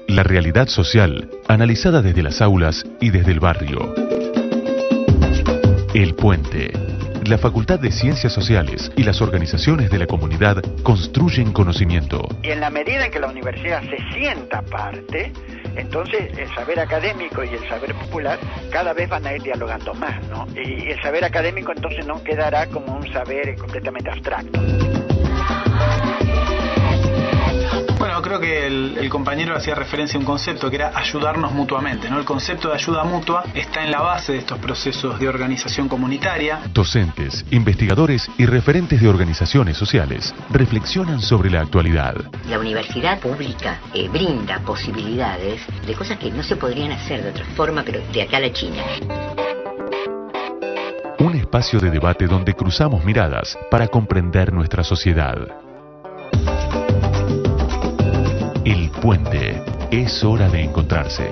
La realidad social, analizada desde las aulas y desde el barrio. El Puente. La Facultad de Ciencias Sociales y las organizaciones de la comunidad construyen conocimiento. Y en la medida en que la universidad se sienta parte, entonces el saber académico y el saber popular cada vez van a ir dialogando más, ¿no? Y el saber académico entonces no quedará como un saber completamente abstracto. Bueno, creo que el compañero hacía referencia a un concepto que era ayudarnos mutuamente, ¿no? El concepto de ayuda mutua está en la base de estos procesos de organización comunitaria. Docentes, investigadores y referentes de organizaciones sociales reflexionan sobre la actualidad. La universidad pública brinda posibilidades de cosas que no se podrían hacer de otra forma, pero de acá a la China. Un espacio de debate donde cruzamos miradas para comprender nuestra sociedad. El Puente. Es hora de encontrarse.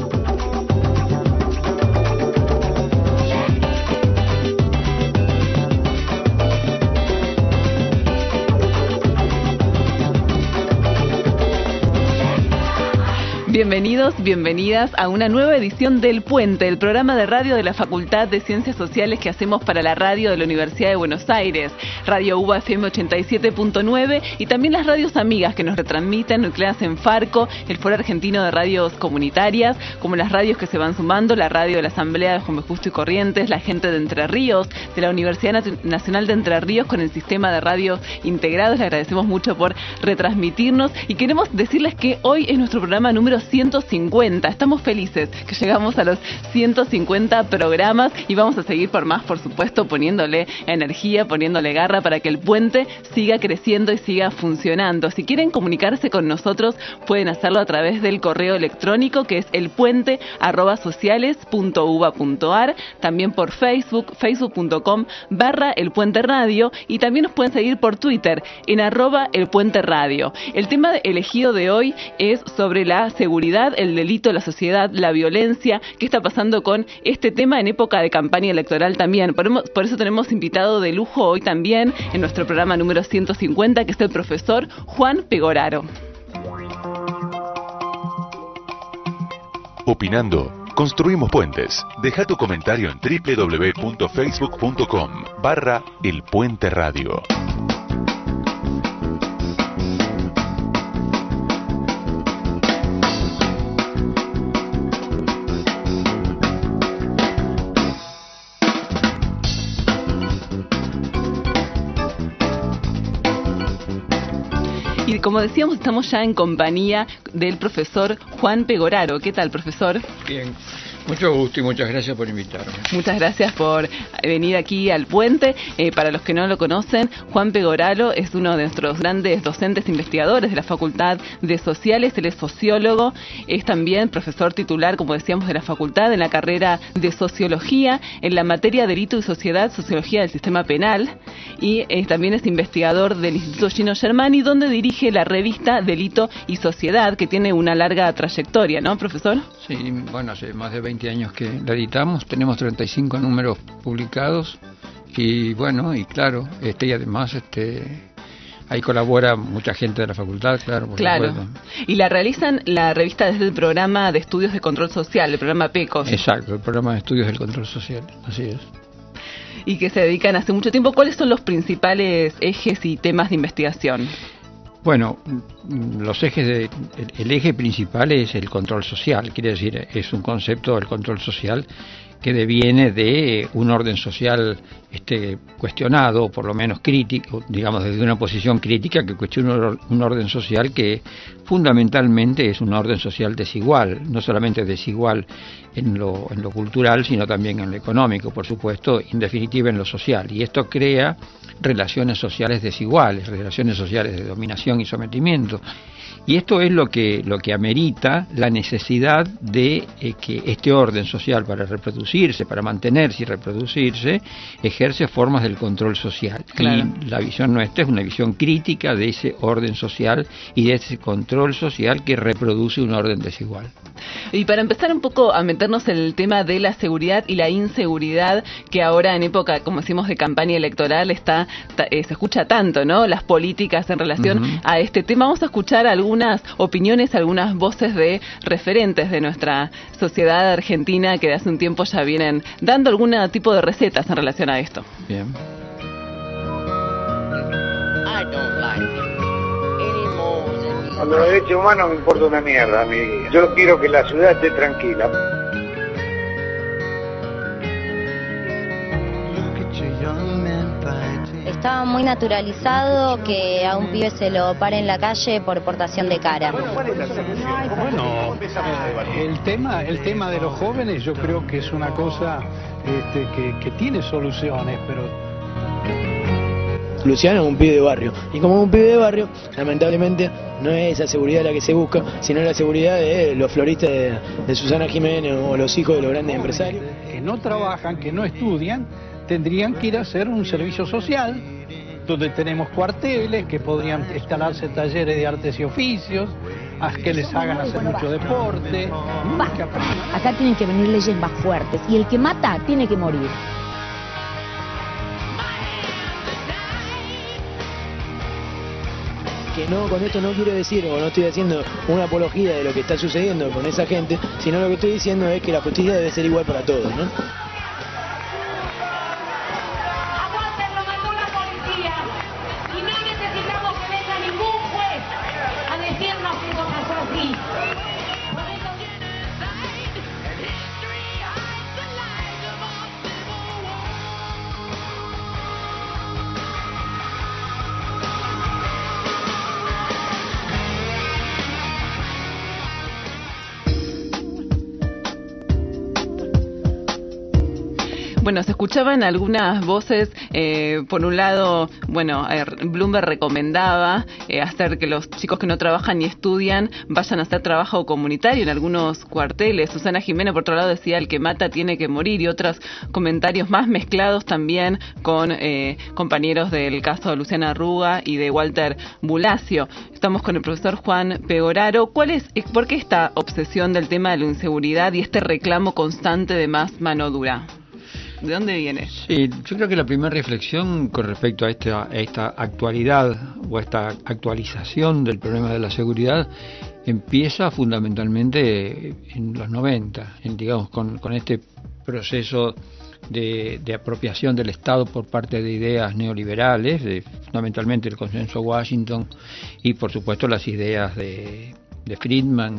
Bienvenidos, bienvenidas a una nueva edición del Puente, el programa de radio de la Facultad de Ciencias Sociales que hacemos para la radio de la Universidad de Buenos Aires, Radio UBA FM 87.9 y también las radios amigas que nos retransmiten, nucleadas en Farco, el Foro Argentino de Radios Comunitarias, como las radios que se van sumando, la radio de la Asamblea de Juan B. Justo y Corrientes, la gente de Entre Ríos, de la Universidad Nacional de Entre Ríos con el sistema de radios integrados. Le agradecemos mucho por retransmitirnos y queremos decirles que hoy es nuestro programa número 150. Estamos felices que llegamos a los 150 programas y vamos a seguir por más, por supuesto, poniéndole energía, poniéndole garra para que el puente siga creciendo y siga funcionando. Si quieren comunicarse con nosotros, pueden hacerlo a través del correo electrónico que es elpuente@sociales.uba.ar, también por Facebook, facebook.com/elpuenteradio y también nos pueden seguir por Twitter en @elpuenteradio. El tema elegido de hoy es sobre la seguridad, el delito, la sociedad, la violencia. ¿Qué está pasando con este tema en época de campaña electoral también? Por eso tenemos invitado de lujo hoy también en nuestro programa número 150, que es el profesor Juan Pegoraro. Opinando, construimos puentes. Deja tu comentario en www.facebook.com/elpuenteradio. Y como decíamos, estamos ya en compañía del profesor Juan Pegoraro. ¿Qué tal, profesor? Bien, mucho gusto y muchas gracias por invitarme. Muchas gracias por venir aquí al Puente. Para los que no lo conocen, Juan Pegoraro es uno de nuestros grandes docentes investigadores de la Facultad de Sociales. Él es sociólogo, es también profesor titular, como decíamos, de la facultad en la carrera de Sociología, en la materia Delito y Sociedad, Sociología del Sistema Penal, y también es investigador del Instituto Gino Germani, donde dirige la revista Delito y Sociedad, que tiene una larga trayectoria, ¿no, profesor? Sí, bueno, hace más de 20 años que la editamos, tenemos 35 números publicados y bueno, y claro, y además ahí colabora mucha gente de la facultad, claro, por supuesto. Y la realizan la revista desde el programa de estudios de control social, el programa PECOS. Exacto, el programa de estudios del control social, así es. Y que se dedican hace mucho tiempo. ¿Cuáles son los principales ejes y temas de investigación? Bueno, los ejes el eje principal es el control social, quiere decir, es un concepto del control social que deviene de un orden social cuestionado, o por lo menos crítico, digamos desde una posición crítica que cuestiona un orden social que fundamentalmente es un orden social desigual, no solamente desigual en lo cultural, sino también en lo económico, por supuesto, en definitiva en lo social, y esto crea relaciones sociales desiguales, relaciones sociales de dominación y sometimiento. Y esto es lo que amerita la necesidad de que este orden social para reproducirse, para mantenerse y reproducirse, ejerce formas del control social. Claro. Y la visión nuestra es una visión crítica de ese orden social y de ese control social que reproduce un orden desigual. Y para empezar un poco a meternos en el tema de la seguridad y la inseguridad, que ahora en época, como decimos, de campaña electoral se escucha tanto, ¿no? Las políticas en relación a este tema. Vamos a escuchar algunas algunas opiniones, algunas voces de referentes de nuestra sociedad argentina que de hace un tiempo ya vienen dando algún tipo de recetas en relación a esto. Bien. Con los derechos humanos me importa una mierda a mí. Yo quiero que la ciudad esté tranquila. Estaba muy naturalizado que a un pibe se lo pare en la calle por portación de cara. Bueno, el tema de los jóvenes yo creo que es una cosa que tiene soluciones, pero... Luciano es un pibe de barrio, y como un pibe de barrio, lamentablemente no es esa seguridad la que se busca, sino la seguridad de los floristas de Susana Jiménez o los hijos de los grandes empresarios. Que no trabajan, que no estudian, tendrían que ir a hacer un servicio social, donde tenemos cuarteles, que podrían instalarse talleres de artes y oficios, a que les hagan hacer mucho deporte. Acá tienen que venir leyes más fuertes, y el que mata tiene que morir. Que no, con esto no quiero decir, o no estoy haciendo una apología de lo que está sucediendo con esa gente, sino lo que estoy diciendo es que la justicia debe ser igual para todos, ¿no? Aguanten, lo mandó la policía, y no necesitamos que venga ningún juez a decirnos que esto pasó así. Bueno, se escuchaban algunas voces, por un lado, bueno, Bloomberg recomendaba hacer que los chicos que no trabajan ni estudian vayan a hacer trabajo comunitario en algunos cuarteles. Susana Jiménez, por otro lado, decía el que mata tiene que morir, y otros comentarios más mezclados también con compañeros del caso de Luciana Arruga y de Walter Bulacio. Estamos con el profesor Juan Pegoraro. ¿Por qué esta obsesión del tema de la inseguridad y este reclamo constante de más mano dura? ¿De dónde viene? Sí, yo creo que la primera reflexión con respecto a esta actualidad o a esta actualización del problema de la seguridad empieza fundamentalmente en los 90, digamos, con este proceso de apropiación del Estado por parte de ideas neoliberales, fundamentalmente el consenso Washington y por supuesto las ideas de Friedman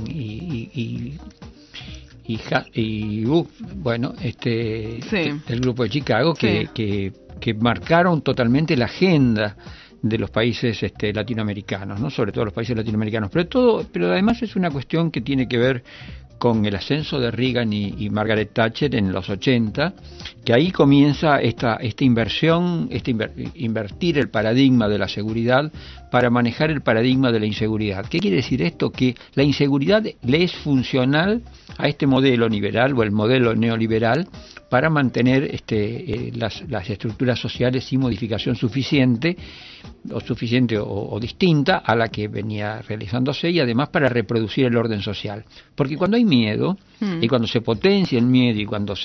del grupo de Chicago que marcaron totalmente la agenda de los países latinoamericanos, ¿no? Sobre todo los países latinoamericanos, pero además es una cuestión que tiene que ver con el ascenso de Reagan y Margaret Thatcher en los 80, que ahí comienza esta inversión, invertir el paradigma de la seguridad para manejar el paradigma de la inseguridad. ¿Qué quiere decir esto? Que la inseguridad le es funcional a este modelo liberal o el modelo neoliberal para mantener las estructuras sociales sin modificación suficiente o distinta a la que venía realizándose, y además para reproducir el orden social. Porque cuando hay miedo y cuando se potencia el miedo y cuando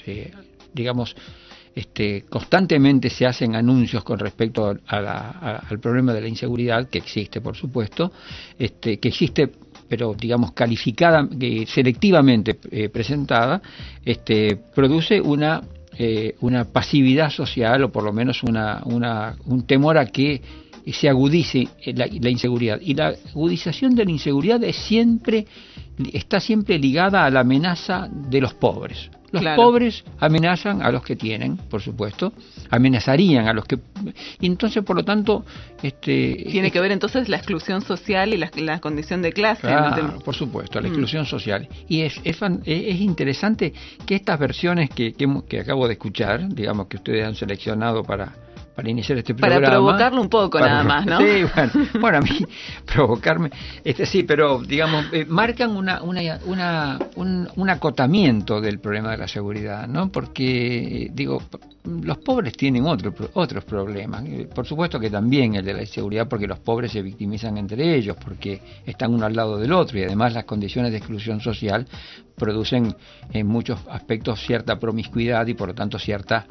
constantemente se hacen anuncios con respecto al problema de la inseguridad, que existe por supuesto, que existe pero digamos calificada, selectivamente presentada, produce una pasividad social, o por lo menos un temor a que se agudice la inseguridad. Y la agudización de la inseguridad está siempre ligada a la amenaza de los pobres. Los pobres amenazan a los que tienen, por supuesto, amenazarían a los que... Y entonces, por lo tanto... Tiene que ver entonces la exclusión social y la condición de clase. Claro, por supuesto, la exclusión social. Y es interesante que estas versiones que acabo de escuchar, digamos que ustedes han seleccionado para iniciar este programa. Para provocarlo un poco nada más, ¿no? Sí, bueno, a mí provocarme, sí, pero digamos, marcan un acotamiento del problema de la seguridad, ¿no? Porque, los pobres tienen otros problemas. Por supuesto que también el de la inseguridad, porque los pobres se victimizan entre ellos, porque están uno al lado del otro, y además las condiciones de exclusión social producen en muchos aspectos cierta promiscuidad y por lo tanto cierta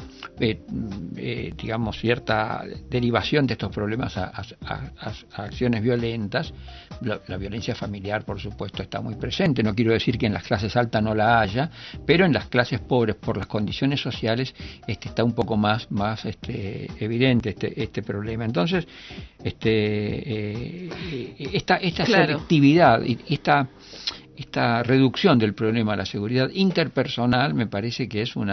cierta derivación de estos problemas a acciones violentas. La violencia familiar, por supuesto, está muy presente. No quiero decir que en las clases altas no la haya, pero en las clases pobres, por las condiciones sociales, está un poco más evidente este problema. Entonces, esta selectividad y esta reducción del problema de la seguridad interpersonal me parece que es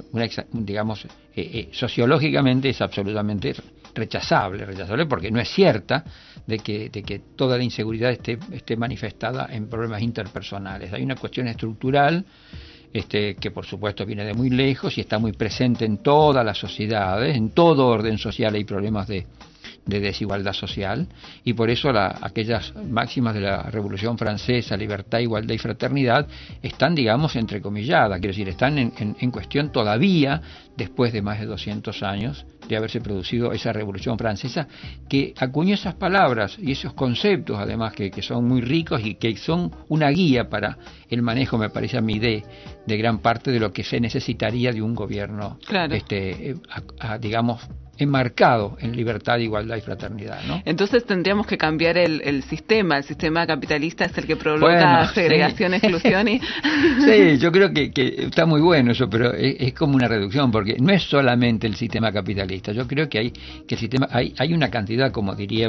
sociológicamente es absolutamente rechazable porque no es cierta de que toda la inseguridad esté manifestada en problemas interpersonales. Hay una cuestión estructural que por supuesto viene de muy lejos y está muy presente en todas las sociedades, en todo orden social hay problemas de desigualdad social, y por eso aquellas máximas de la Revolución Francesa, libertad, igualdad y fraternidad, están, digamos, entrecomilladas, quiero decir, están en cuestión todavía después de más de 200 años de haberse producido esa Revolución Francesa, que acuñó esas palabras y esos conceptos, además, que son muy ricos y que son una guía para el manejo, me parece a mí, de gran parte de lo que se necesitaría de un gobierno, claro, digamos, enmarcado en libertad, igualdad y fraternidad, ¿no? Entonces tendríamos que cambiar el sistema capitalista es el que provoca segregación, exclusión y... Sí, yo creo que está muy bueno eso, pero es como una reducción, porque no es solamente el sistema capitalista. Yo creo que hay una cantidad, como diría,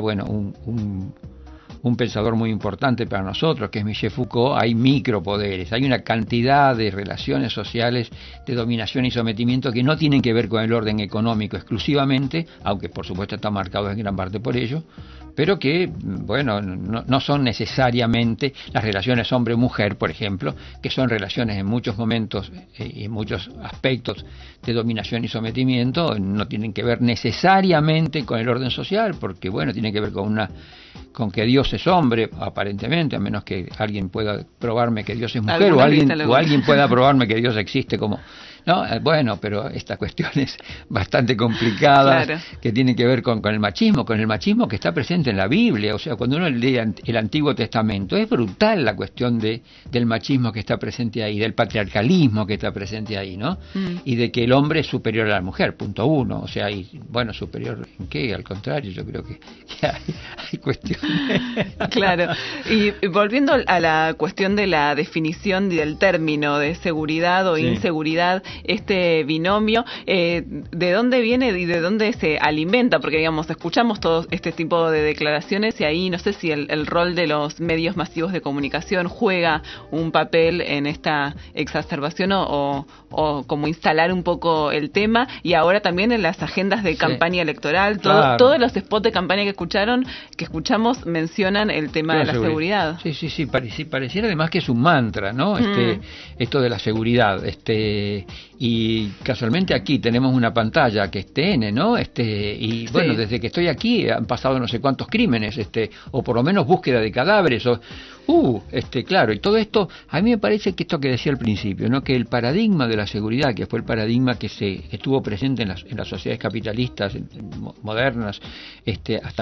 un pensador muy importante para nosotros, que es Michel Foucault, hay micropoderes, hay una cantidad de relaciones sociales de dominación y sometimiento que no tienen que ver con el orden económico exclusivamente, aunque por supuesto está marcado en gran parte por ello, pero que, no son necesariamente las relaciones hombre-mujer, por ejemplo, que son relaciones en muchos momentos y en muchos aspectos de dominación y sometimiento, no tienen que ver necesariamente con el orden social, porque, tienen que ver con que Dios es hombre, aparentemente, a menos que alguien pueda probarme que Dios es mujer, o alguien pueda probarme que Dios existe como... No, pero esta cuestión es bastante complicada, claro, que tiene que ver con el machismo que está presente en la Biblia. O sea, cuando uno lee el Antiguo Testamento, es brutal la cuestión del machismo que está presente ahí, del patriarcalismo que está presente ahí, ¿no? Y de que el hombre es superior a la mujer, punto uno. O sea, superior en qué, al contrario, yo creo que hay cuestiones. Claro, y volviendo a la cuestión de la definición del término de seguridad o inseguridad, este binomio, ¿de dónde viene y de dónde se alimenta? Porque, escuchamos todo este tipo de declaraciones y ahí no sé si el rol de los medios masivos de comunicación juega un papel en esta exacerbación o como instalar un poco el tema, y ahora también en las agendas de campaña electoral, todos los spots de campaña que escuchamos mencionan el tema de la seguridad. Sí, pareciera además que es un mantra, ¿no? Esto de la seguridad, y casualmente aquí tenemos una pantalla que es TN, ¿no? Desde que estoy aquí han pasado no sé cuántos crímenes, o por lo menos búsqueda de cadáveres, claro, y todo esto, a mí me parece que esto que decía al principio, ¿no? Que el paradigma de la seguridad, que fue el paradigma que estuvo presente en las sociedades capitalistas modernas, hasta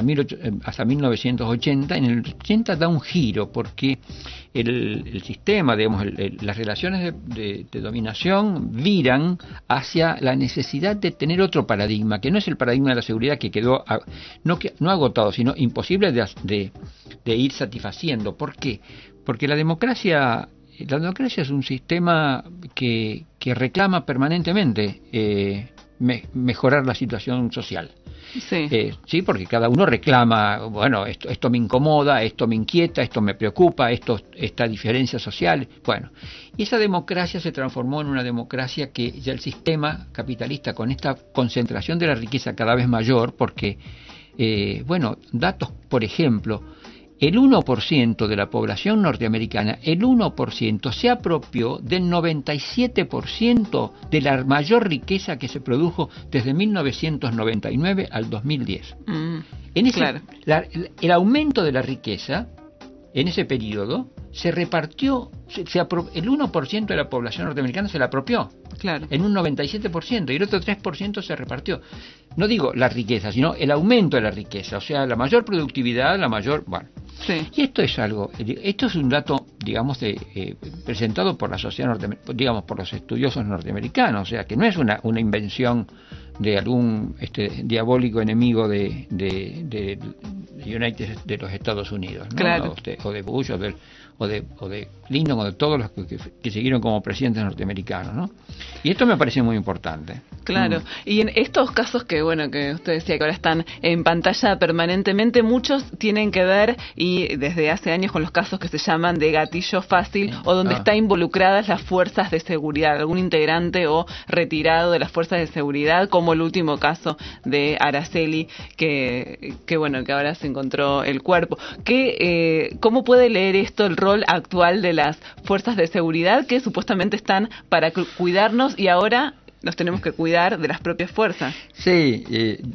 1980, en el 80 da un giro, porque el sistema, digamos, las relaciones de dominación viran hacia la necesidad de tener otro paradigma, que no es el paradigma de la seguridad que quedó, no agotado, sino imposible de ir satisfaciendo. ¿Por qué? Porque la democracia es un sistema que reclama permanentemente mejorar la situación social. Sí, porque cada uno reclama, esto me incomoda, esto me inquieta, esto me preocupa, esta diferencia social, y esa democracia se transformó en una democracia que ya el sistema capitalista, con esta concentración de la riqueza cada vez mayor, porque, datos, por ejemplo, el 1% de la población norteamericana, el 1% se apropió del 97% de la mayor riqueza que se produjo desde 1999 al 2010. El aumento de la riqueza en ese periodo, se repartió, el 1% de la población norteamericana se la apropió, claro, en un 97%, y el otro 3% se repartió. No digo la riqueza, sino el aumento de la riqueza, o sea, la mayor productividad, la mayor... Bueno, sí. Y esto es un dato, digamos, presentado por la sociedad norteamericana, digamos, por los estudiosos norteamericanos, o sea, que no es una invención de algún diabólico enemigo de United, de los Estados Unidos, ¿no? Claro. O de Bush, o de Clinton, o de todos los que siguieron como presidentes norteamericanos, ¿no? Y esto me parece muy importante. Claro, y en estos casos que usted decía que ahora están en pantalla permanentemente, muchos tienen que ver, y desde hace años, con los casos que se llaman de gatillo fácil, o donde están involucradas las fuerzas de seguridad, algún integrante o retirado de las fuerzas de seguridad, como el último caso de Araceli, que ahora se encontró el cuerpo. ¿Cómo puede leer esto el rol actual de las fuerzas de seguridad, que supuestamente están para cuidarnos, y ahora nos tenemos que cuidar de las propias fuerzas? Sí,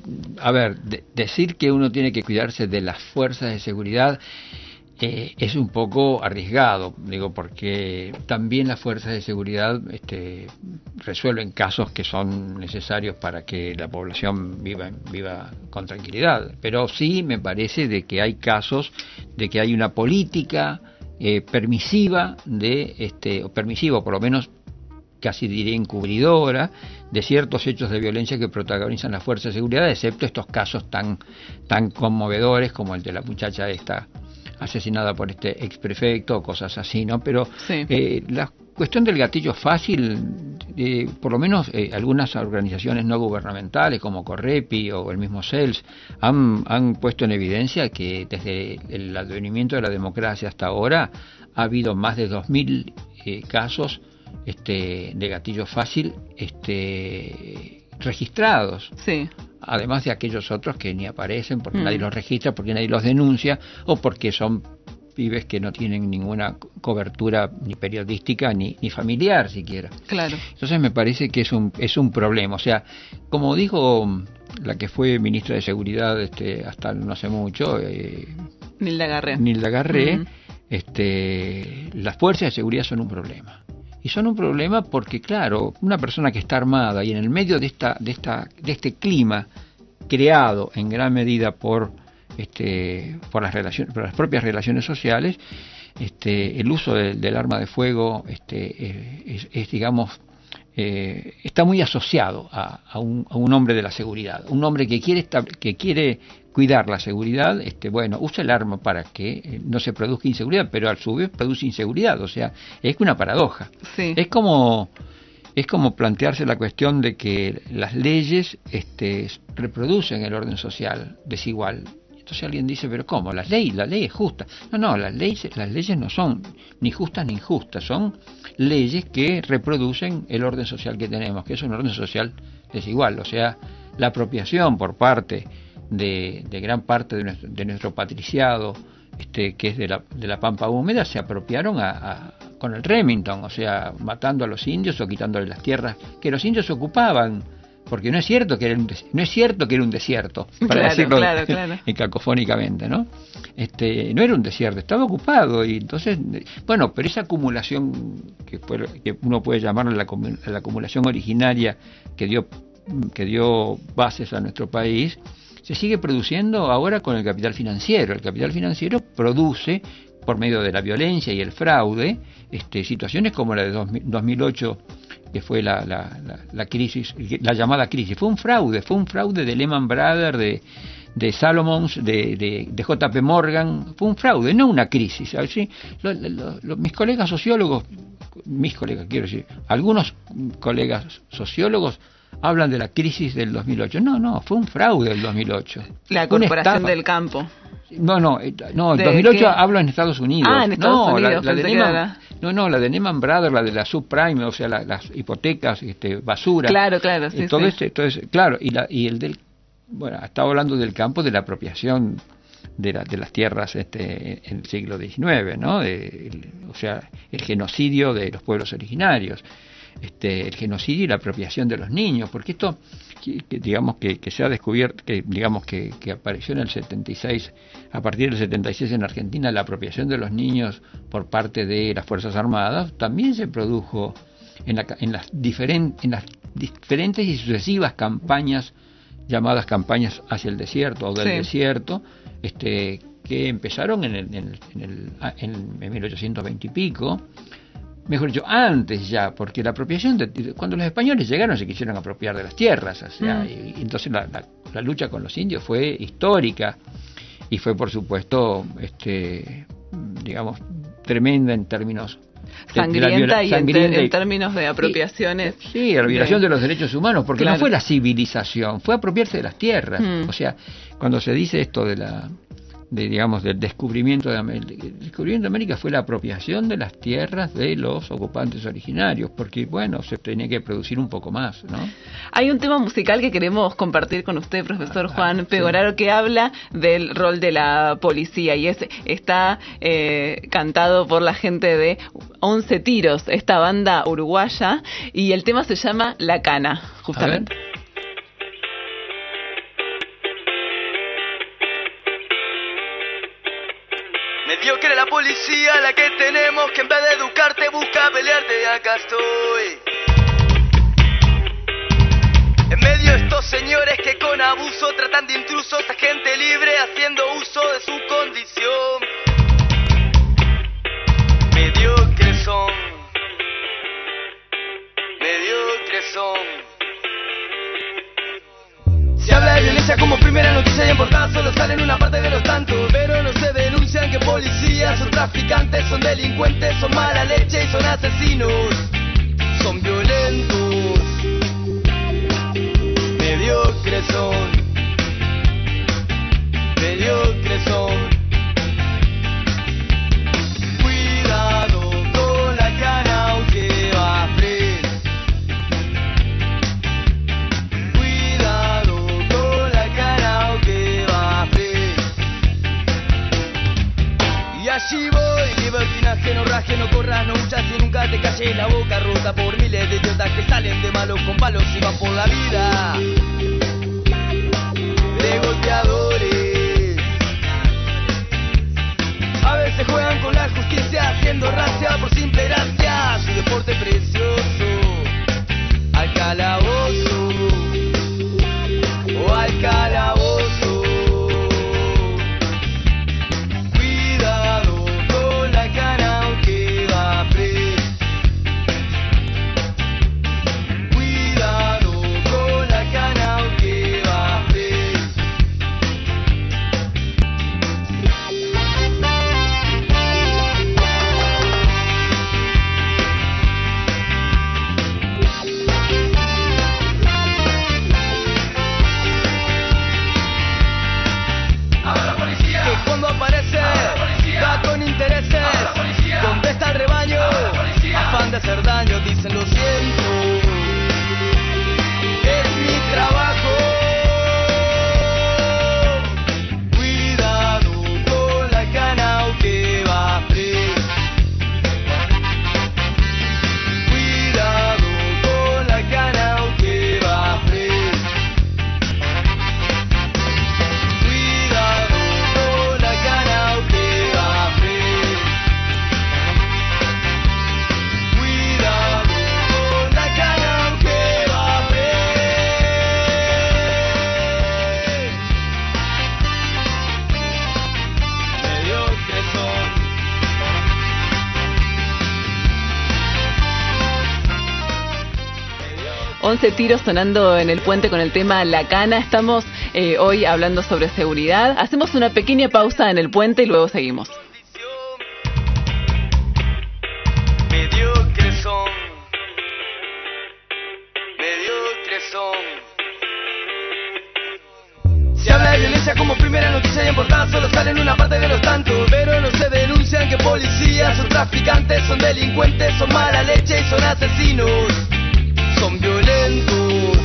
decir que uno tiene que cuidarse de las fuerzas de seguridad es un poco arriesgado, digo, porque también las fuerzas de seguridad resuelven casos que son necesarios para que la población viva con tranquilidad, pero sí me parece de que hay casos de que hay una política permisiva o permisiva, por lo menos casi diría encubridora, de ciertos hechos de violencia que protagonizan las fuerzas de seguridad, excepto estos casos tan conmovedores como el de la muchacha esta asesinada por este exprefecto o cosas así, ¿no? Pero sí. La cuestión del gatillo fácil, por lo menos algunas organizaciones no gubernamentales como Correpi o el mismo CELS han puesto en evidencia que desde el advenimiento de la democracia hasta ahora ha habido más de 2.000 casos de gatillo fácil registrados, sí, además de aquellos otros que ni aparecen porque nadie los registra, porque nadie los denuncia, o porque son pibes que no tienen ninguna cobertura ni periodística ni familiar siquiera. Claro. Entonces me parece que es un problema. O sea, como dijo la que fue ministra de Seguridad hasta no hace mucho, Nilda Garré, las fuerzas de seguridad son un problema. Y son un problema porque, claro, una persona que está armada y en el medio de este clima creado en gran medida por las propias relaciones sociales, el uso del arma de fuego digamos, está muy asociado a un hombre de la seguridad, un hombre que quiere cuidar la seguridad, usa el arma para que no se produzca inseguridad, pero a su vez produce inseguridad. O sea, es una paradoja. Sí. Es como plantearse la cuestión de que las leyes reproducen el orden social desigual. Entonces alguien dice, pero ¿cómo? La ley es justa. No, las leyes no son ni justas ni injustas, son leyes que reproducen el orden social que tenemos, que es un orden social desigual. O sea, la apropiación por parte de gran parte de nuestro patriciado, que es de la Pampa Húmeda, se apropiaron con el Remington, o sea, matando a los indios o quitándoles las tierras que los indios ocupaban, porque no es cierto que era un desierto, para decirlo cacofónicamente, ¿no? No era un desierto, estaba ocupado, y entonces, pero esa acumulación que uno puede llamarla la acumulación originaria que dio bases a nuestro país, se sigue produciendo ahora con el capital financiero. El capital financiero produce, por medio de la violencia y el fraude, situaciones como la de 2008, que fue la crisis, la llamada crisis. Fue un fraude de Lehman Brothers, de Salomons, de JP Morgan. Fue un fraude, no una crisis. ¿Sí? Mis colegas sociólogos, algunos colegas sociólogos hablan de la crisis del 2008. No, fue un fraude del 2008. La corporación del campo. No, el 2008 hablo en Estados Unidos. En Estados Unidos. La de Lehman Brothers, la de la subprime, o sea, las hipotecas, basura. Claro, sí. Claro, y el del, estaba hablando del campo, de la apropiación de las tierras en el siglo XIX, ¿no? O sea, el genocidio de los pueblos originarios. el genocidio y la apropiación de los niños, porque esto digamos que se ha descubierto, que apareció en el 76, a partir del 76 en Argentina, la apropiación de los niños por parte de las Fuerzas Armadas, también se produjo en las diferentes y sucesivas campañas, llamadas campañas hacia el desierto o del desierto, que empezaron en 1820 y pico, mejor dicho, antes ya, porque la apropiación, cuando los españoles llegaron se quisieron apropiar de las tierras, o sea, y entonces la lucha con los indios fue histórica y fue, por supuesto, digamos, tremenda en términos sangrienta en términos de apropiaciones. Sí, la violación de los derechos humanos, porque no fue la civilización, fue apropiarse de las tierras. O sea, cuando se dice esto digamos, del descubrimiento de América. El descubrimiento de América fue la apropiación de las tierras de los ocupantes originarios, porque, bueno, se tenía que producir un poco más, ¿no? Hay un tema musical que queremos compartir con usted, profesor Juan Pegoraro, que habla del rol de la policía, y está cantado por la gente de 11 Tiros, esta banda uruguaya, y el tema se llama La Cana, justamente. Mediocre la policía, la que tenemos, que en vez de educarte busca pelearte, y acá estoy. En medio de estos señores que con abuso tratan de intrusos a gente libre haciendo uso de su condición. Mediocres son. Se habla de violencia como primera noticia y en portada solo salen una parte de los tantos, pero no se denuncian que policías son traficantes, son delincuentes, son mala leche y son asesinos, son violentos, mediocres son, mediocres son. Cuidado con la cana aunque va fresca. Allí voy, libertinaje, no raje, no corras, no huyas y nunca te calles la boca rota por miles de idiotas que salen de malos con palos y van por la vida de golpeadores. A veces juegan con la justicia haciendo racia por simple gracia, su deporte precioso, al calabozo o al calabozo. Afán de hacer daño, dicen lo siento, es mi trabajo. Cuidado con la cana que va fresca. Cuidado con la cana que va fresca. Cuidado con la cana que va fresca. Once Tiros sonando en el puente con el tema La Cana. Estamos hoy hablando sobre seguridad. Hacemos una pequeña pausa en el puente y luego seguimos. Mediocres son. Mediocres son. Se habla de violencia como primera noticia y en portada solo salen una parte de los tantos, pero no se denuncian que policías son traficantes, son delincuentes, son mala leche y son asesinos. Son violentos,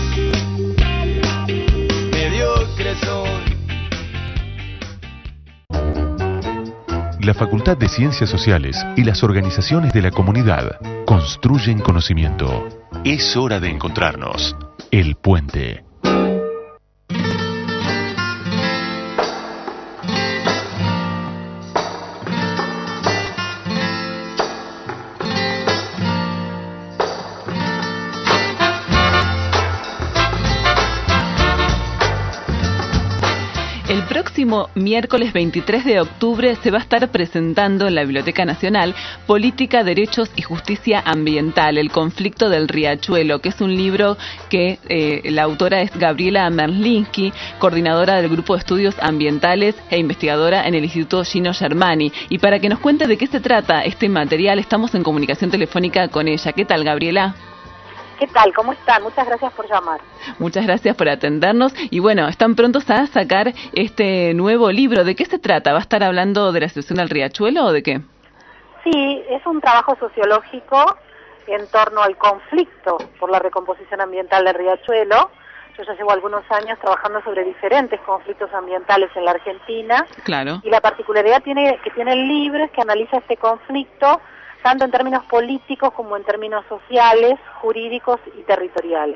mediocres son. La Facultad de Ciencias Sociales y las organizaciones de la comunidad construyen conocimiento. Es hora de encontrarnos. El Puente. El próximo miércoles 23 de octubre se va a estar presentando en la Biblioteca Nacional Política, Derechos y Justicia Ambiental, el conflicto del Riachuelo, que es un libro que la autora es Gabriela Merlinski, coordinadora del Grupo de Estudios Ambientales e investigadora en el Instituto Gino Germani. Y para que nos cuente de qué se trata este material, estamos en comunicación telefónica con ella. ¿Qué tal, Gabriela? ¿Qué tal? ¿Cómo están? Muchas gracias por llamar. Muchas gracias por atendernos. Y bueno, están prontos a sacar este nuevo libro. ¿De qué se trata? ¿Va a estar hablando de la situación del Riachuelo o de qué? Sí, es un trabajo sociológico en torno al conflicto por la recomposición ambiental del Riachuelo. Yo ya llevo algunos años trabajando sobre diferentes conflictos ambientales en la Argentina. Claro. Y la particularidad que tiene el libro es que analiza este conflicto tanto en términos políticos como en términos sociales, jurídicos y territoriales.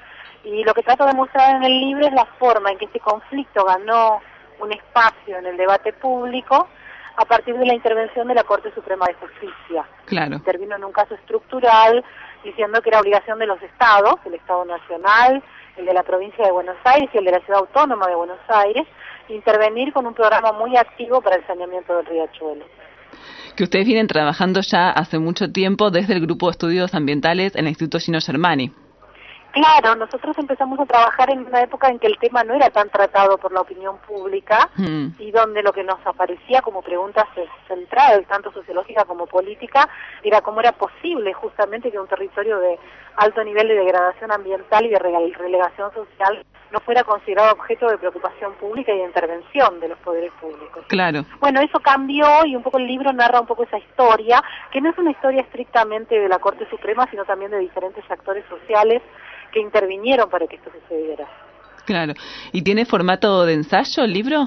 Y lo que trato de mostrar en el libro es la forma en que este conflicto ganó un espacio en el debate público a partir de la intervención de la Corte Suprema de Justicia. Claro. Intervino en un caso estructural diciendo que era obligación de los estados, el Estado Nacional, el de la provincia de Buenos Aires y el de la Ciudad Autónoma de Buenos Aires, intervenir con un programa muy activo para el saneamiento del Riachuelo. Que ustedes vienen trabajando ya hace mucho tiempo desde el Grupo de Estudios Ambientales en el Instituto Gino Germani. Claro, nosotros empezamos a trabajar en una época en que el tema no era tan tratado por la opinión pública y donde lo que nos aparecía como pregunta central, tanto sociológica como política, era cómo era posible justamente que un territorio de alto nivel de degradación ambiental y de relegación social no fuera considerado objeto de preocupación pública y de intervención de los poderes públicos. Claro. Bueno, eso cambió y un poco el libro narra un poco esa historia, que no es una historia estrictamente de la Corte Suprema, sino también de diferentes actores sociales que intervinieron para que esto sucediera. Claro. ¿Y tiene formato de ensayo el libro?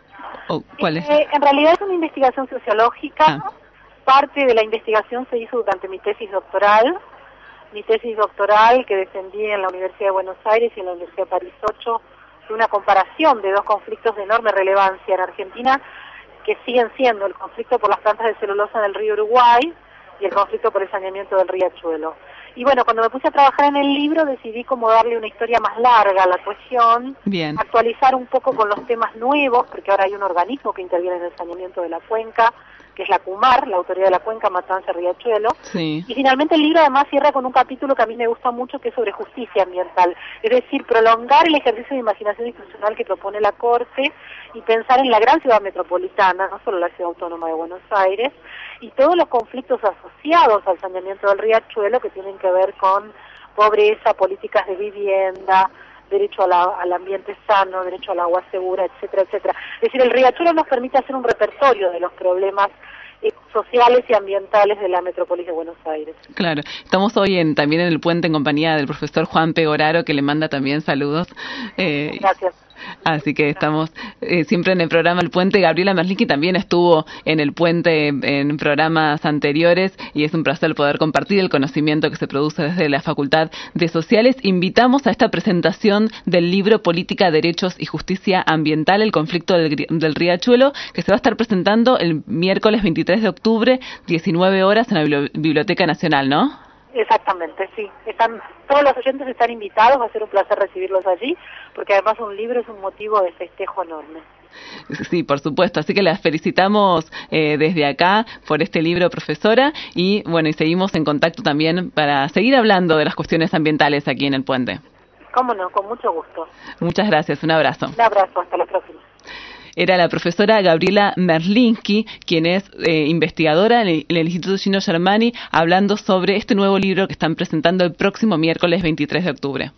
¿O cuál es? En realidad es una investigación sociológica. Parte de la investigación se hizo durante mi tesis doctoral. Mi tesis doctoral que defendí en la Universidad de Buenos Aires y en la Universidad de París 8 fue una comparación de dos conflictos de enorme relevancia en Argentina que siguen siendo el conflicto por las plantas de celulosa en el río Uruguay y el conflicto por el saneamiento del Riachuelo. Y bueno, cuando me puse a trabajar en el libro decidí como darle una historia más larga a la cuestión, Bien. Actualizar un poco con los temas nuevos, porque ahora hay un organismo que interviene en el saneamiento de la cuenca, que es la CUMAR, la Autoridad de la Cuenca Matanza Riachuelo. Sí. Y finalmente el libro además cierra con un capítulo que a mí me gusta mucho, que es sobre justicia ambiental, es decir, prolongar el ejercicio de imaginación institucional que propone la Corte y pensar en la gran ciudad metropolitana, no solo la Ciudad Autónoma de Buenos Aires, y todos los conflictos asociados al saneamiento del Riachuelo que tienen que ver con pobreza, políticas de vivienda, derecho al ambiente sano, derecho al agua segura, etcétera, etcétera. Es decir, el Riachuelo nos permite hacer un repertorio de los problemas sociales y ambientales de la metrópolis de Buenos Aires. Claro. Estamos hoy también en el puente en compañía del profesor Juan Pegoraro, que le manda también saludos. Gracias. Así que estamos siempre en el programa El Puente. Gabriela Merlinski también estuvo en El Puente en programas anteriores y es un placer poder compartir el conocimiento que se produce desde la Facultad de Sociales. Invitamos a esta presentación del libro Política, Derechos y Justicia Ambiental, el conflicto del Riachuelo, que se va a estar presentando el miércoles 23 de octubre, 19 horas, en la Biblioteca Nacional, ¿no? Exactamente, sí. Todos los oyentes están invitados, va a ser un placer recibirlos allí, porque además un libro es un motivo de festejo enorme. Sí, por supuesto. Así que las felicitamos desde acá por este libro, profesora, y bueno, y seguimos en contacto también para seguir hablando de las cuestiones ambientales aquí en El Puente. Cómo no, con mucho gusto. Muchas gracias, un abrazo. Un abrazo, hasta la próxima. Era la profesora Gabriela Merlinski, quien es investigadora en el Instituto Gino Germani, hablando sobre este nuevo libro que están presentando el próximo miércoles 23 de octubre.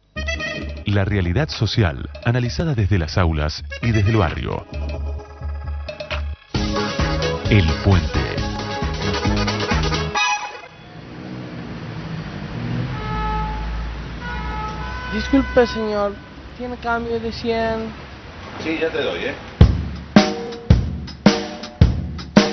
La realidad social, analizada desde las aulas y desde el barrio. El Puente. Disculpe, señor, ¿tiene cambio de 100? Sí, ya te doy,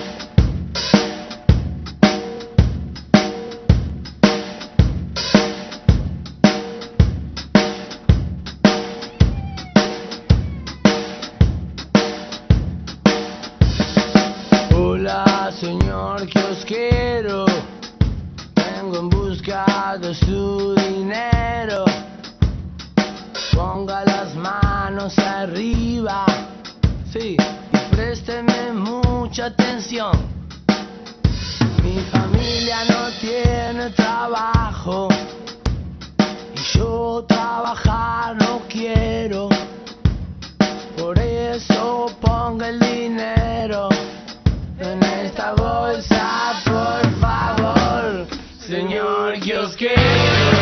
Hola señor kiosquero, vengo en busca de su dinero. Ponga las manos arriba, sí, y présteme mucha atención. Mi familia no tiene trabajo y yo trabajar no quiero. Por eso ponga el dinero en esta bolsa, por favor, señor kiosquero.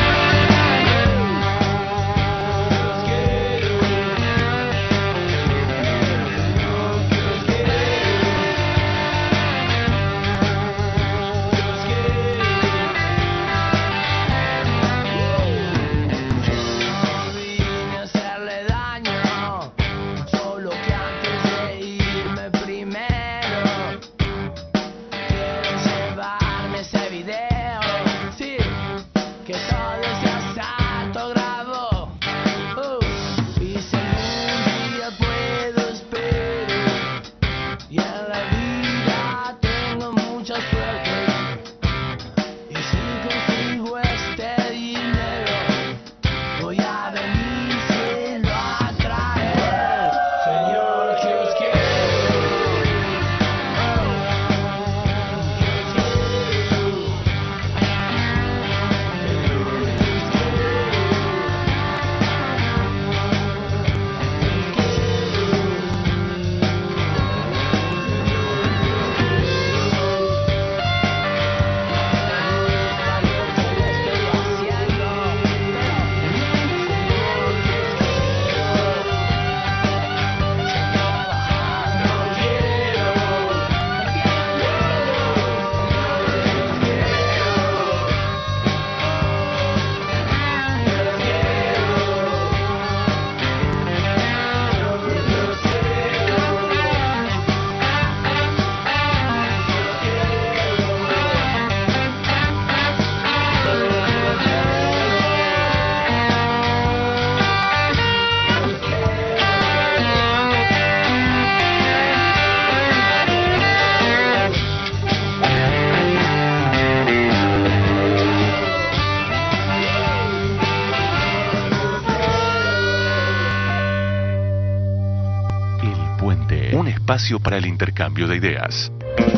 Un espacio para el intercambio de ideas.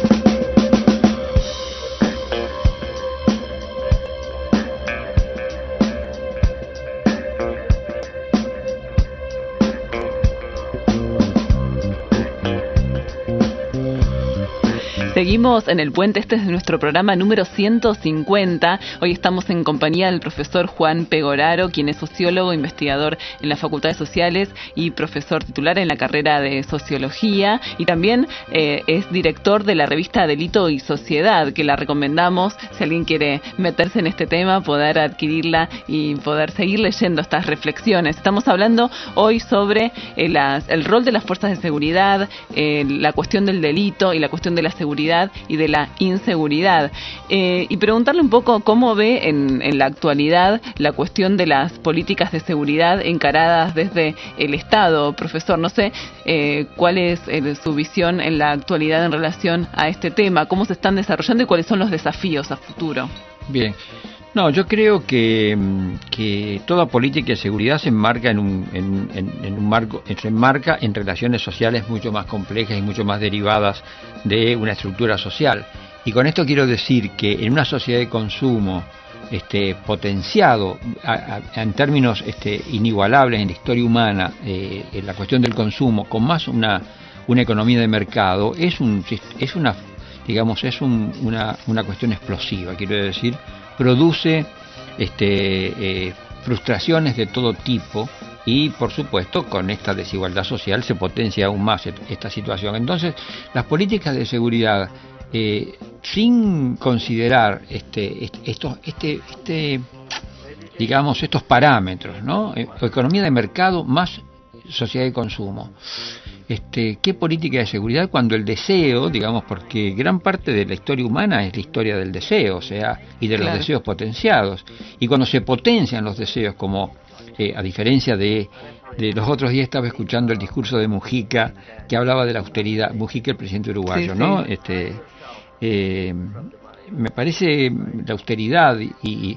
Seguimos en El Puente, este es nuestro programa número 150. Hoy estamos en compañía del profesor Juan Pegoraro, quien es sociólogo, investigador en las Facultades Sociales y profesor titular en la carrera de Sociología. Y también es director de la revista Delito y Sociedad, que la recomendamos si alguien quiere meterse en este tema, poder adquirirla y poder seguir leyendo estas reflexiones. Estamos hablando hoy sobre el rol de las fuerzas de seguridad, la cuestión del delito y la cuestión de la seguridad y de la inseguridad, y preguntarle un poco cómo ve en la actualidad la cuestión de las políticas de seguridad encaradas desde el Estado. Profesor, no sé cuál es su visión en la actualidad en relación a este tema, cómo se están desarrollando y cuáles son los desafíos a futuro. Bien. No, yo creo que toda política de seguridad se enmarca en un marco, se enmarca en relaciones sociales mucho más complejas y mucho más derivadas de una estructura social. Y con esto quiero decir que en una sociedad de consumo potenciado en términos inigualables en la historia humana, en la cuestión del consumo, con más una economía de mercado, es una cuestión explosiva, quiero decir. Produce frustraciones de todo tipo y, por supuesto, con esta desigualdad social se potencia aún más esta situación. Entonces, las políticas de seguridad, sin considerar estos parámetros, ¿no? Economía de mercado más sociedad de consumo. ¿Qué política de seguridad cuando el deseo, porque gran parte de la historia humana es la historia del deseo, y de los deseos potenciados, y cuando se potencian los deseos, como a diferencia de los otros días estaba escuchando el discurso de Mujica, que hablaba de la austeridad. Mujica, el presidente uruguayo, sí, ¿no? Sí. Me parece la austeridad y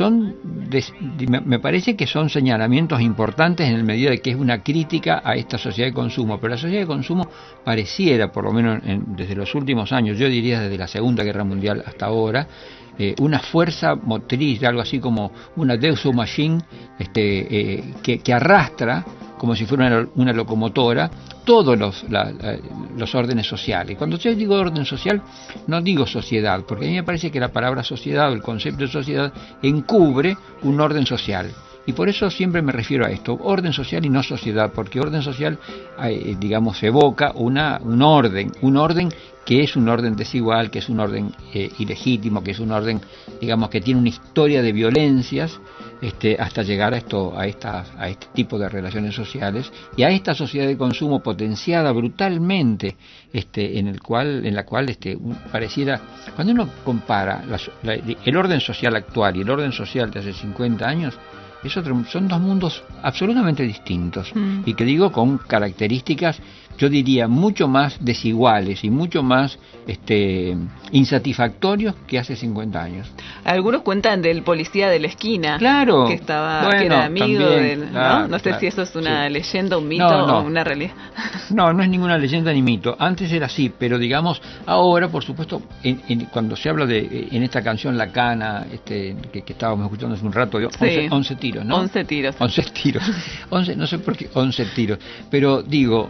me parece que son señalamientos importantes en la medida de que es una crítica a esta sociedad de consumo, pero la sociedad de consumo pareciera, por lo menos desde los últimos años, yo diría desde la Segunda Guerra Mundial hasta ahora, una fuerza motriz, algo así como una Deus Machine, que arrastra como si fuera una locomotora todos los órdenes sociales. Cuando yo digo orden social, no digo sociedad, porque a mí me parece que la palabra sociedad o el concepto de sociedad encubre un orden social. Y por eso siempre me refiero a esto, orden social y no sociedad, porque orden social, digamos, evoca un orden que es un orden desigual, que es un orden ilegítimo, que es un orden, digamos, que tiene una historia de violencias, hasta llegar a este tipo de relaciones sociales y a esta sociedad de consumo potenciada brutalmente, en la cual pareciera, cuando uno compara el orden social actual y el orden social de hace 50 años, son dos mundos absolutamente distintos y que digo con características, yo diría, mucho más desiguales y mucho más insatisfactorios que hace 50 años. Algunos cuentan del policía de la esquina, claro, que era amigo también, ¿no? No sé si eso es una leyenda, un mito o una realidad. No es ninguna leyenda ni mito. Antes era así, pero digamos, ahora, por supuesto, cuando se habla en esta canción La Cana, que estábamos escuchando hace un rato, 11 tiros, ¿no? 11 tiros. 11 tiros. 11, no sé por qué 11 tiros. Pero digo,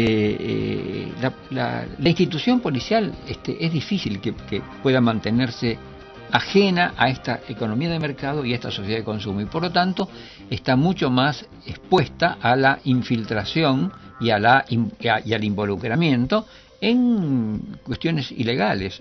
la institución policial es difícil que pueda mantenerse ajena a esta economía de mercado y a esta sociedad de consumo, y por lo tanto está mucho más expuesta a la infiltración y al involucramiento en cuestiones ilegales,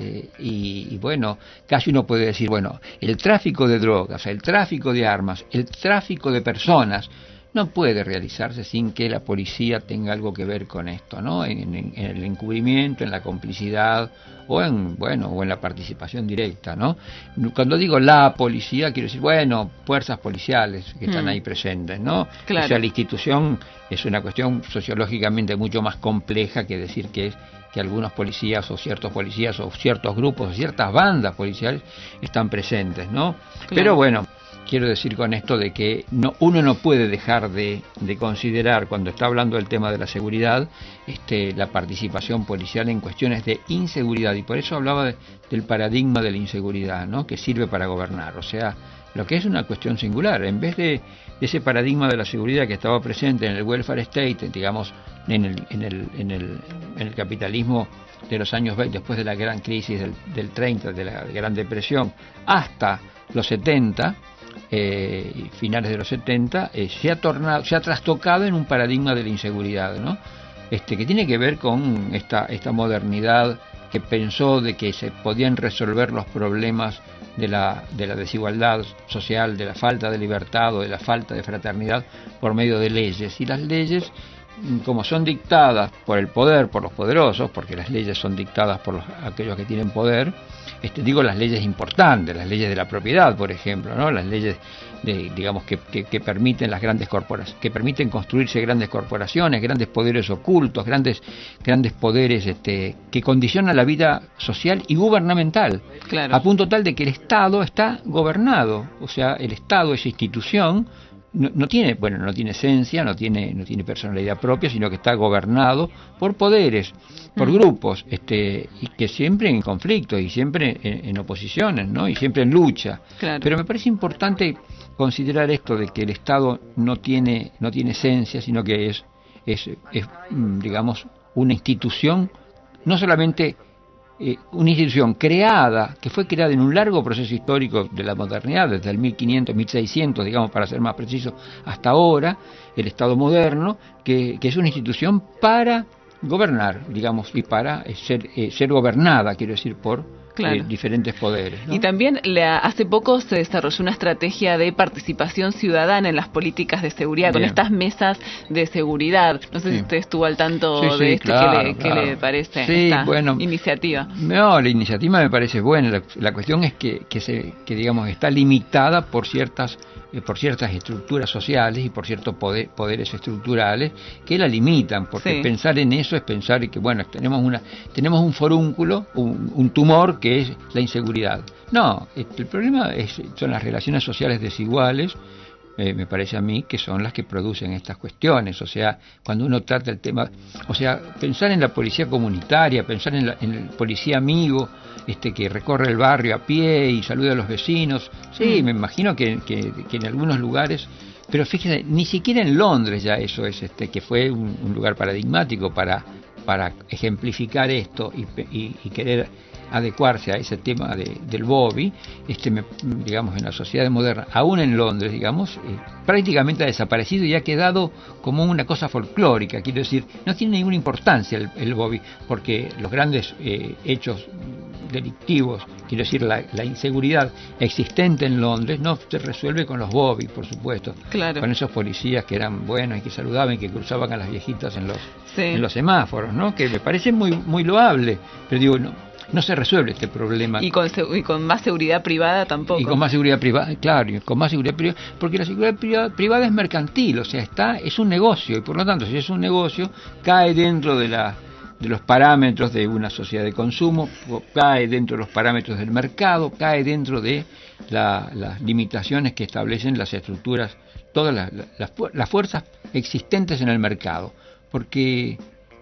y bueno, casi uno puede decir, bueno, el tráfico de drogas, el tráfico de armas, el tráfico de personas no puede realizarse sin que la policía tenga algo que ver con esto, ¿no? En el encubrimiento, en la complicidad o en la participación directa, ¿no? Cuando digo la policía, quiero decir, bueno, fuerzas policiales que están ahí presentes, ¿no? Claro. O sea, la institución es una cuestión sociológicamente mucho más compleja que decir que algunos policías o ciertos policías o ciertos grupos o ciertas bandas policiales están presentes, ¿no? Claro. Pero bueno, quiero decir con esto de que uno no puede dejar de considerar, cuando está hablando del tema de la seguridad, la participación policial en cuestiones de inseguridad, y por eso hablaba del paradigma de la inseguridad, ¿no? Que sirve para gobernar, o sea, lo que es una cuestión singular, en vez de ese paradigma de la seguridad que estaba presente en el welfare state, digamos, en el capitalismo de los años 20, después de la gran crisis del 30, de la Gran Depresión, hasta los 70, finales de los 70, se ha trastocado en un paradigma de la inseguridad, ¿no? Que tiene que ver con esta modernidad que pensó de que se podían resolver los problemas de la desigualdad social, de la falta de libertad o de la falta de fraternidad por medio de leyes, y las leyes, como son dictadas por el poder, por los poderosos, porque las leyes son dictadas por aquellos que tienen poder, digo las leyes importantes, las leyes de la propiedad, por ejemplo, ¿no? Las leyes digamos que permiten las grandes corporaciones, que permiten construirse grandes corporaciones, grandes poderes ocultos, grandes poderes que condicionan la vida social y gubernamental, claro, a punto tal de que el Estado está gobernado, o sea, el Estado, esa institución, no tiene esencia, no tiene personalidad propia, sino que está gobernado por poderes, por grupos, y que siempre en conflicto y siempre en oposiciones, ¿no? Y siempre en lucha. Claro. Pero me parece importante considerar esto de que el Estado no tiene esencia, sino que es digamos, una institución, no solamente una institución que fue creada en un largo proceso histórico de la modernidad, desde el 1500, 1600, digamos, para ser más preciso, hasta ahora, el Estado moderno, que es una institución para gobernar, digamos, y para ser gobernada, quiero decir, por diferentes poderes, ¿no? Y también hace poco se desarrolló una estrategia de participación ciudadana en las políticas de seguridad, con estas mesas de seguridad. No sé si usted estuvo al tanto de esto, ¿qué le parece esta iniciativa? No, la iniciativa me parece buena. La cuestión es que digamos está limitada por ciertas por ciertas estructuras sociales y por ciertos poderes estructurales que la limitan, porque pensar en eso es pensar que, bueno, tenemos un forúnculo, un tumor que es la inseguridad. No, el problema son las relaciones sociales desiguales, me parece a mí, que son las que producen estas cuestiones. O sea, cuando uno trata el tema, o sea, pensar en la policía comunitaria, pensar en el policía amigo, que recorre el barrio a pie y saluda a los vecinos. Sí, me imagino que en algunos lugares, pero fíjense, ni siquiera en Londres ya eso es, que fue un lugar paradigmático para ejemplificar esto y querer adecuarse a ese tema del Bobby, digamos, en la sociedad moderna, aún en Londres, digamos, prácticamente ha desaparecido y ha quedado como una cosa folclórica. Quiero decir, no tiene ninguna importancia el Bobby, porque los grandes hechos delictivos, quiero decir, la inseguridad existente en Londres no se resuelve con los Bobby, por supuesto, con esos policías que eran buenos y que saludaban y que cruzaban a las viejitas en los semáforos, ¿no? Que me parece muy, muy loable, pero digo, no se resuelve este problema. Y con más seguridad privada tampoco. Y con más seguridad privada, claro, y con más seguridad privada, porque la seguridad privada es mercantil, o sea, es un negocio, y por lo tanto, si es un negocio, cae dentro de los parámetros de una sociedad de consumo, cae dentro de los parámetros del mercado, cae dentro de las limitaciones que establecen las estructuras, todas las fuerzas existentes en el mercado, porque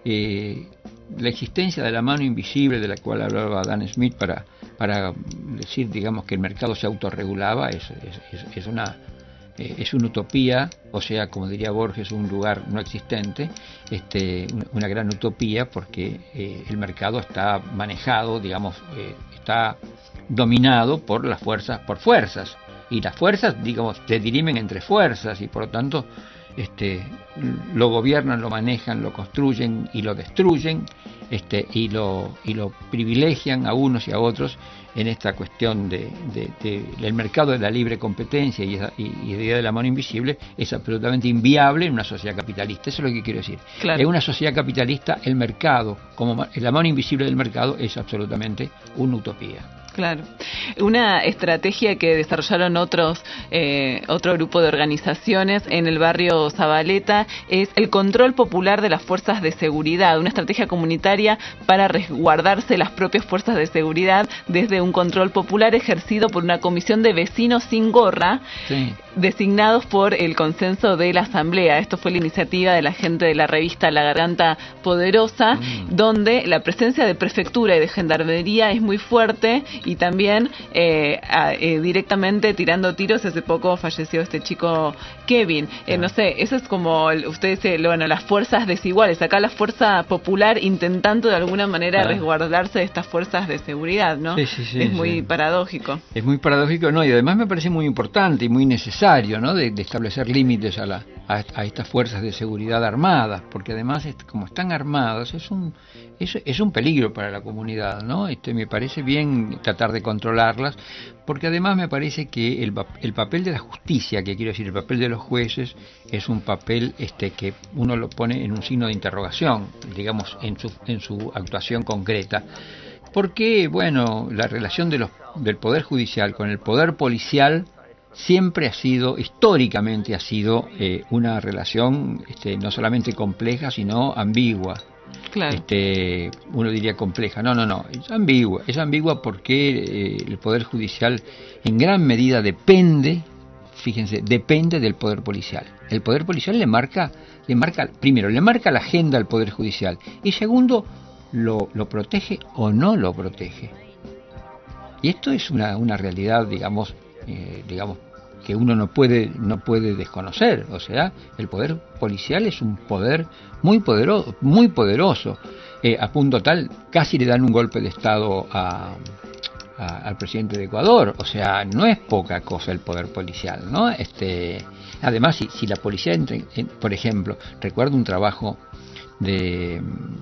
la existencia de la mano invisible de la cual hablaba Dan Smith para decir, digamos, que el mercado se autorregulaba es una utopía, o sea, como diría Borges, un lugar no existente, una gran utopía, porque el mercado está manejado, digamos, está dominado por fuerzas, y las fuerzas, digamos, se dirimen entre fuerzas, y por lo tanto lo gobiernan, lo manejan, lo construyen y lo destruyen, y lo privilegian a unos y a otros en esta cuestión del mercado de la libre competencia y la idea de la mano invisible es absolutamente inviable en una sociedad capitalista. Eso es lo que quiero decir. Claro. En una sociedad capitalista el mercado, como la mano invisible del mercado, es absolutamente una utopía. Claro. Una estrategia que desarrollaron otro grupo de organizaciones en el barrio Zabaleta es el control popular de las fuerzas de seguridad, una estrategia comunitaria para resguardarse las propias fuerzas de seguridad desde un control popular ejercido por una comisión de vecinos sin gorra, designados por el consenso de la asamblea. Esto fue la iniciativa de la gente de la revista La Garganta Poderosa, donde la presencia de prefectura y de gendarmería es muy fuerte, y también directamente tirando tiros. Hace poco falleció este chico Kevin. No sé, eso es como usted dice, las fuerzas desiguales. Acá la fuerza popular intentando de alguna manera resguardarse de estas fuerzas de seguridad, ¿no? Es muy paradójico. Es muy paradójico, ¿no? Y además me parece muy importante y muy necesario, ¿no? De establecer límites a estas fuerzas de seguridad armadas, porque además, como están armadas, es un peligro para la comunidad, ¿no? Me parece bien tratar de controlarlas, porque además me parece que el papel de la justicia, que quiero decir, el papel de los jueces, es un papel que uno lo pone en un signo de interrogación, digamos, en su actuación concreta. Porque, bueno, la relación del Poder Judicial con el Poder Policial siempre históricamente ha sido una relación no solamente compleja, sino ambigua. Claro. Uno diría compleja, no, es ambigua porque el Poder Judicial en gran medida depende del Poder Policial. El Poder Policial le marca primero, le marca la agenda al Poder Judicial, y segundo, lo protege o no lo protege. Y esto es una realidad, digamos, que uno no puede desconocer. O sea, el poder policial es un poder muy poderoso, a punto tal, casi le dan un golpe de Estado al presidente de Ecuador. O sea, no es poca cosa el poder policial, ¿no? Además, si la policía entra, por ejemplo, recuerdo un trabajo de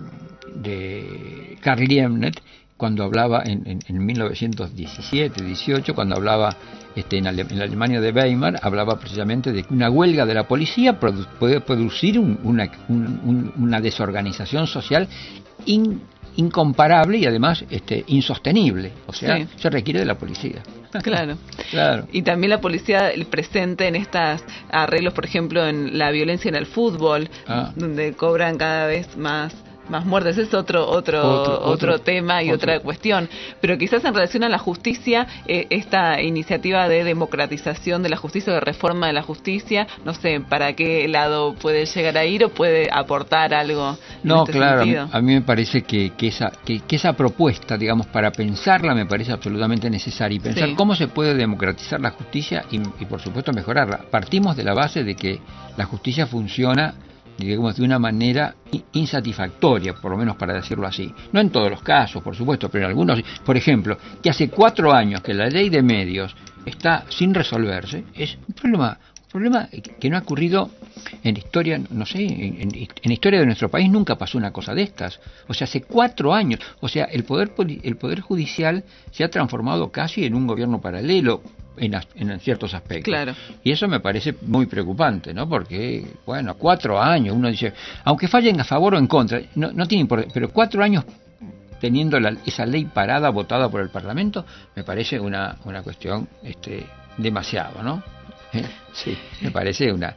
Karl Liebknecht, cuando hablaba en 1917-18, cuando hablaba en la Alemania de Weimar, hablaba precisamente de que una huelga de la policía puede producir una desorganización social incomparable y además insostenible. O sea, se requiere de la policía. Claro. Claro. Y también la policía presente en estos arreglos, por ejemplo, en la violencia en el fútbol, donde cobran cada vez más muertes. Es otro tema y otra cuestión. Pero quizás en relación a la justicia, esta iniciativa de democratización de la justicia, de reforma de la justicia, no sé para qué lado puede llegar a ir o puede aportar algo en este sentido. A mí me parece que esa propuesta, digamos, para pensarla me parece absolutamente necesaria, y pensar cómo se puede democratizar la justicia y por supuesto mejorarla. Partimos de la base de que la justicia funciona, digamos, de una manera insatisfactoria, por lo menos para decirlo así. No en todos los casos, por supuesto, pero en algunos. Por ejemplo, que hace 4 años que la ley de medios está sin resolverse, es un problema que no ha ocurrido en la historia, no sé, en la historia de nuestro país nunca pasó una cosa de estas. O sea, hace 4 años. O sea, el poder judicial se ha transformado casi en un gobierno paralelo en ciertos aspectos. Claro. Y eso me parece muy preocupante, ¿no? Porque, bueno, 4 años, uno dice, aunque fallen a favor o en contra, no tiene importancia, pero 4 años teniendo esa ley parada, votada por el Parlamento, me parece una cuestión demasiado, ¿no? Sí, me parece una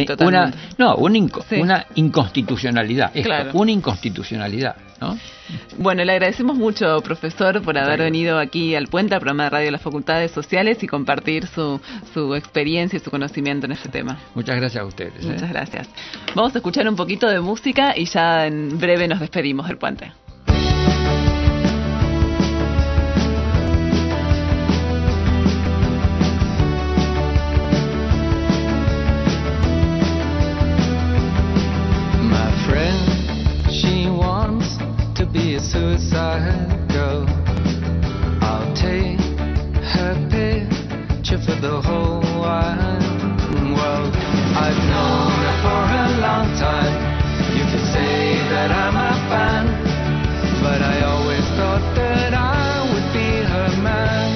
inconstitucionalidad. Claro. Una inconstitucionalidad, ¿no? Bueno, le agradecemos mucho, profesor, por haber venido aquí al Puente, al programa de radio de las Facultades Sociales, y compartir su experiencia y su conocimiento en este tema. Muchas gracias a ustedes. Muchas gracias. Vamos a escuchar un poquito de música y ya en breve nos despedimos del Puente. Suicide girl, I'll take her picture for the whole wide world. I've known her for a long time. You could say that I'm a fan, but I always thought that I would be her man.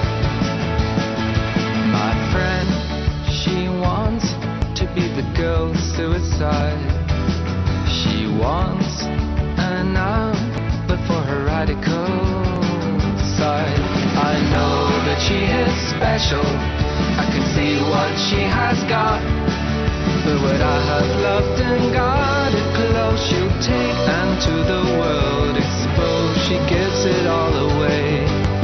My friend, she wants to be the girl suicide. She wants an out, but for her radical side. I know that she is special, I can see what she has got, but what I have loved and guarded close, she'll take and to the world expose. She gives it all away.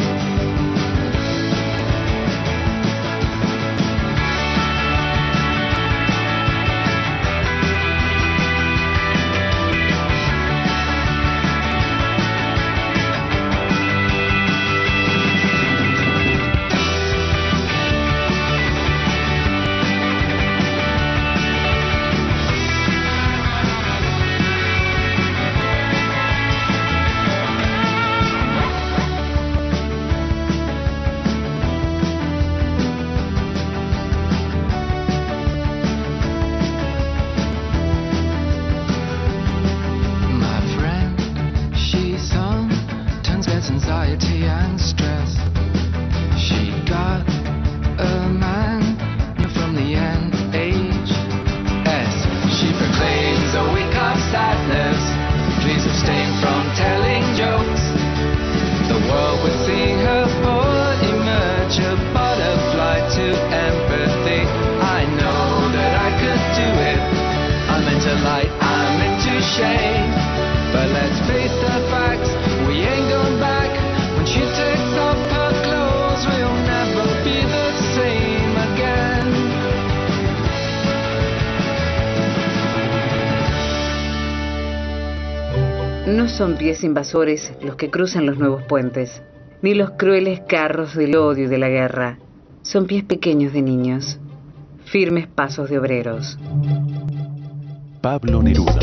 No son pies invasores los que cruzan los nuevos puentes, ni los crueles carros del odio y de la guerra. Son pies pequeños de niños, firmes pasos de obreros. Pablo Neruda.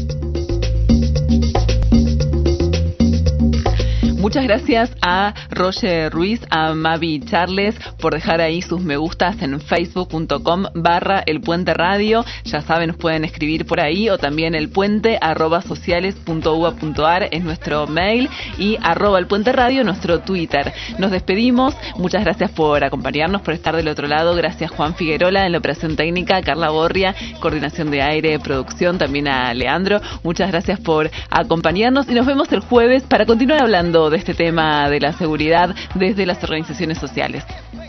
Muchas gracias a Roger Ruiz, a Mavi Charles por dejar ahí sus me gustas en facebook.com/elpuenteradio. Ya saben, nos pueden escribir por ahí, o también elpuente@sociales.ua.ar es nuestro mail, y @elpuenteradio nuestro Twitter. Nos despedimos. Muchas gracias por acompañarnos, por estar del otro lado. Gracias Juan Figuerola en la operación técnica, Carla Borria, coordinación de aire, producción, también a Leandro. Muchas gracias por acompañarnos y nos vemos el jueves para continuar hablando de este tema de la seguridad desde las organizaciones sociales.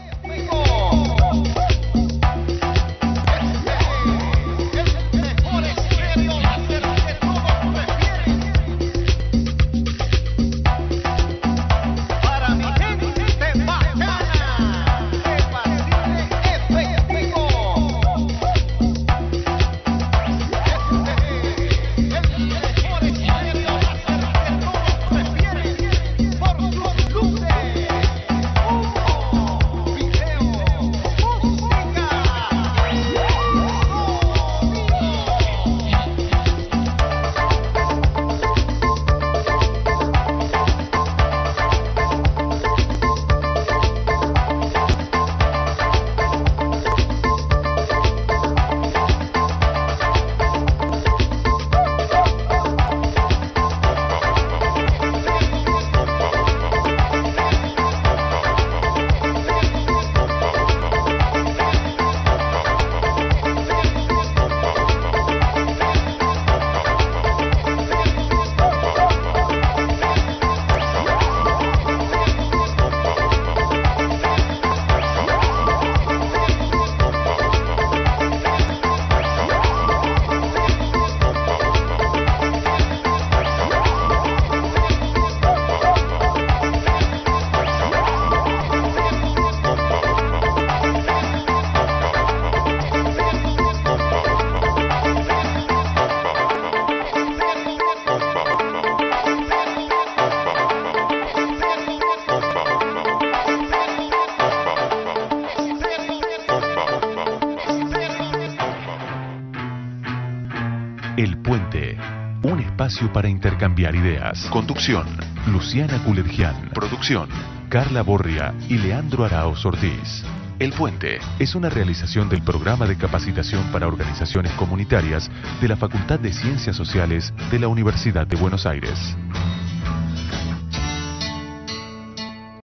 El Puente, un espacio para intercambiar ideas. Conducción, Luciana Culergian. Producción, Carla Borria y Leandro Araoz Ortiz. El Puente es una realización del Programa de Capacitación para Organizaciones Comunitarias de la Facultad de Ciencias Sociales de la Universidad de Buenos Aires.